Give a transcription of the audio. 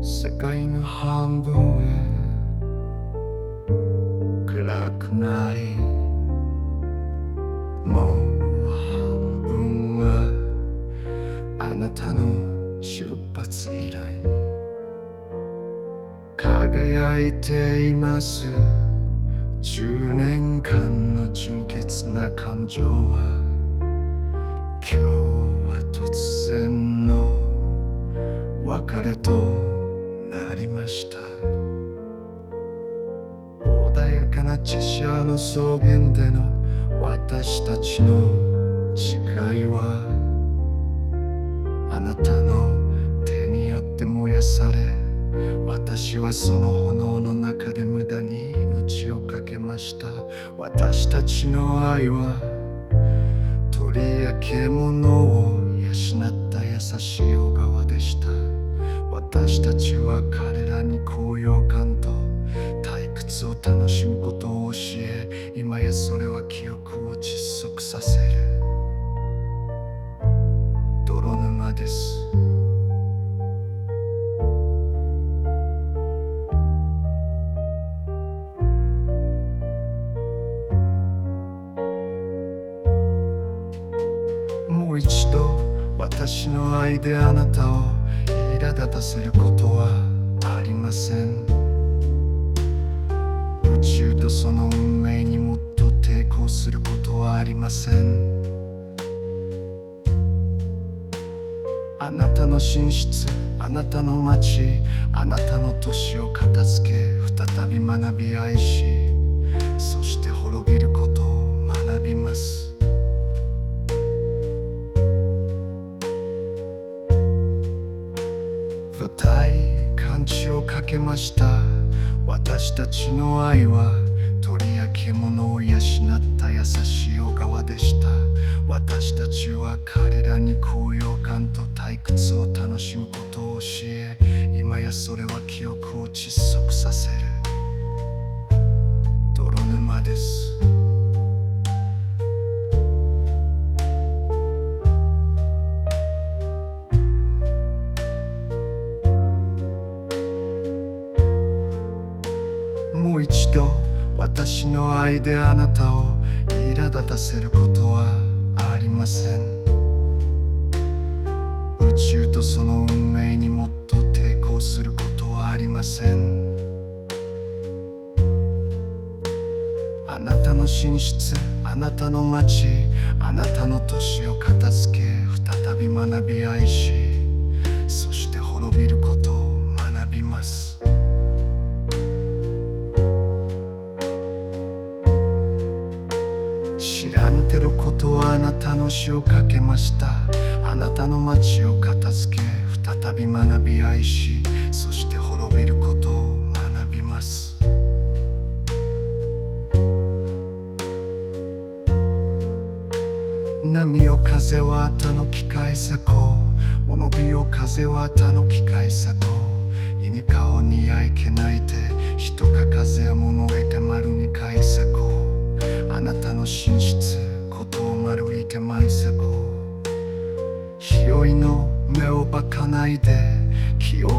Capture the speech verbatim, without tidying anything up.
世界の半分へ暗くなり、もう半分はあなたの出発以来輝いています。じゅうねんかんの純潔な感情は今日は突然の別れとなりました。穏やかなチェシャーの草原での私たちの誓いはあなたの手によって燃やされ、私はその炎の中で無駄に命を懸けました。私たちの愛は鳥や獣を養った優しい小川でした。私たちは彼らに高揚感と退屈を楽しむことを教え、今やそれは記憶を窒息させる泥沼です。もう一度私の愛であなたを苛立たせることはありません。宇宙とその運命にもっと抵抗することはありません。あなたの寝室、あなたの街、あなたの年を片付け、再び学び愛し、そして滅びることを学びます。深い感知をかけました。私たちの愛は鳥や獣を養った優しい小川でした。私たちは彼らに高揚感と退屈を楽しむことを教え、今やそれは記憶を窒息させる泥沼です。もう一度私の愛であなたを苛立たせることはありません。宇宙とその運命にもっと抵抗することはありません。あなたの寝室、あなたの街、あなたの年を片付け、再び学び愛し、そして滅びることを学びます。知らぬてることはあなたの死をかけました。あなたの街を片付け、再び学び愛し、そして滅びることを学びます。波よ風は他の機械さこう、物火よ風は他の機械さこう、意に顔にあいけないて、人か風や物がいて丸にかいさこう、あなたの寝室、ことを丸いてまいさこう、日和の目をばかないで、清